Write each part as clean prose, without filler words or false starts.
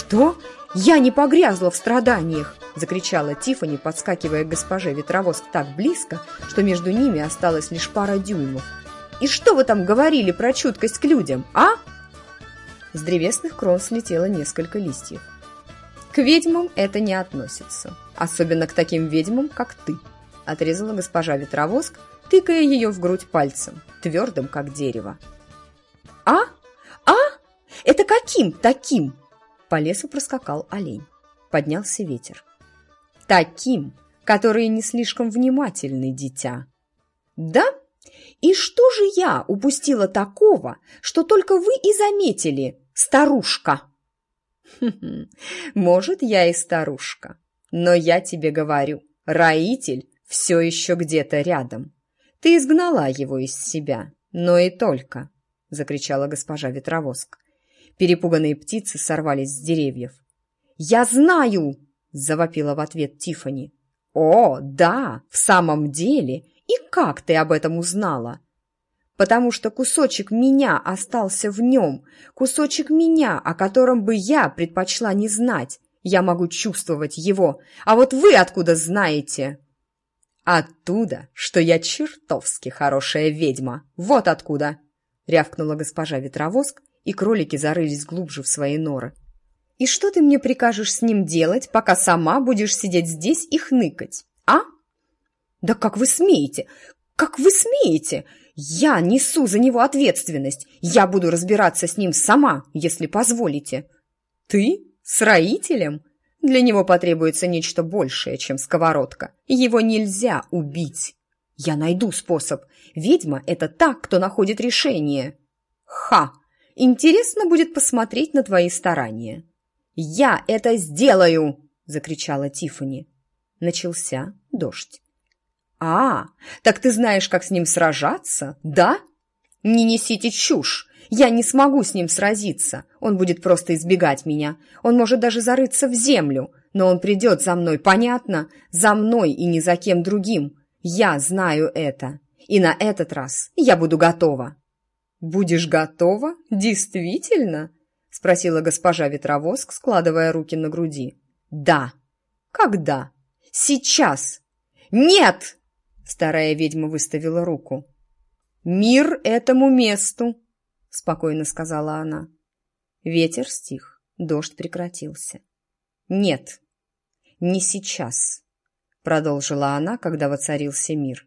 «Что? Я не погрязла в страданиях!» – закричала Тиффани, подскакивая к госпоже Ветровоск так близко, что между ними осталось лишь пара дюймов. «И что вы там говорили про чуткость к людям, а?» С древесных крон слетело несколько листьев. «К ведьмам это не относится, особенно к таким ведьмам, как ты», – отрезала госпожа Ветровоск, тыкая ее в грудь пальцем, твердым, как дерево. «А? А? Это каким таким?» По лесу проскакал олень. Поднялся ветер. «Таким, которые не слишком внимательны, дитя». «Да? И что же я упустила такого, что только вы и заметили, старушка?» «Может, я и старушка, но я тебе говорю, роитель все еще где-то рядом. Ты изгнала его из себя, но и только», — закричала госпожа Ветровоск. Перепуганные птицы сорвались с деревьев. «Я знаю!» – завопила в ответ Тиффани. «О, да, в самом деле! И как ты об этом узнала?» «Потому что кусочек меня остался в нем, кусочек меня, о котором бы я предпочла не знать. Я могу чувствовать его, а вот вы откуда знаете?» «Оттуда, что я чертовски хорошая ведьма, вот откуда!» – рявкнула госпожа Ветровоск, и кролики зарылись глубже в свои норы. «И что ты мне прикажешь с ним делать, пока сама будешь сидеть здесь и хныкать, а?» «Да как вы смеете? Как вы смеете? Я несу за него ответственность. Я буду разбираться с ним сама, если позволите». «Ты? С роителем? Для него потребуется нечто большее, чем сковородка. Его нельзя убить. Я найду способ. Ведьма – это та, кто находит решение». «Ха! Интересно будет посмотреть на твои старания». «Я это сделаю!» – закричала Тиффани. Начался дождь. «А, так ты знаешь, как с ним сражаться, да? Не несите чушь! Я не смогу с ним сразиться. Он будет просто избегать меня. Он может даже зарыться в землю, но он придет за мной, понятно? За мной и ни за кем другим. Я знаю это. И на этот раз я буду готова». «Будешь готова? Действительно?» – спросила госпожа Ветровоск, складывая руки на груди. «Да». «Когда?» «Сейчас». «Нет!» – старая ведьма выставила руку. «Мир этому месту!» – спокойно сказала она. Ветер стих, дождь прекратился. «Нет, не сейчас», – продолжила она, когда воцарился мир.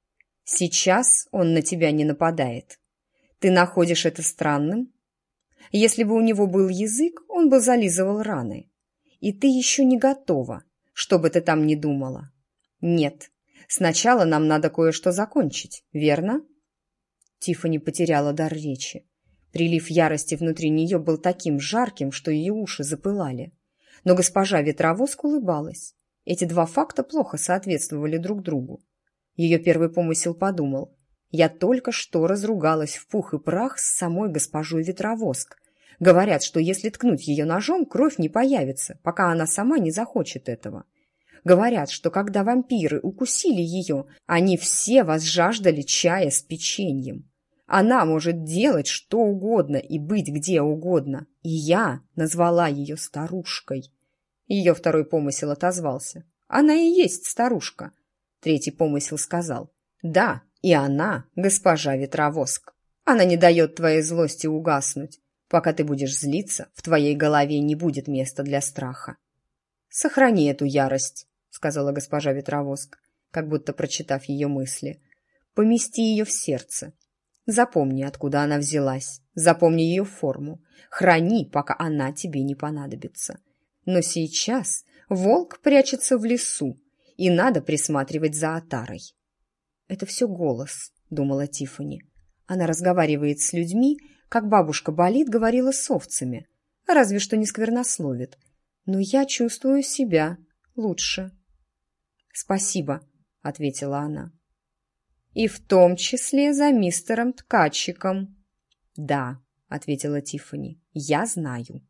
«Сейчас он на тебя не нападает. Ты находишь это странным? Если бы у него был язык, он бы зализывал раны. И ты еще не готова, что бы ты там ни думала. Нет, сначала нам надо кое-что закончить, верно?» Тиффани потеряла дар речи. Прилив ярости внутри нее был таким жарким, что ее уши запылали. Но госпожа Ветровоск улыбалась. Эти два факта плохо соответствовали друг другу. Ее первый помысел подумал: «Я только что разругалась в пух и прах с самой госпожой Ветровоск. Говорят, что если ткнуть ее ножом, кровь не появится, пока она сама не захочет этого. Говорят, что когда вампиры укусили ее, они все возжаждали чая с печеньем. Она может делать что угодно и быть где угодно, и я назвала ее старушкой». Ее второй помысел отозвался: «Она и есть старушка». Третий помысел сказал: «Да, и она госпожа Ветровоск. Она не дает твоей злости угаснуть. Пока ты будешь злиться, в твоей голове не будет места для страха». «Сохрани эту ярость», — сказала госпожа Ветровоск, как будто прочитав ее мысли. «Помести ее в сердце. Запомни, откуда она взялась. Запомни ее форму. Храни, пока она тебе не понадобится. Но сейчас волк прячется в лесу, и надо присматривать за отарой». «Это все голос», — думала Тиффани. «Она разговаривает с людьми, как бабушка Болит говорила с овцами, разве что не сквернословит. Но я чувствую себя лучше». «Спасибо», — ответила она. «И в том числе за мистером Ткачиком». «Да», — ответила Тиффани, — «я знаю».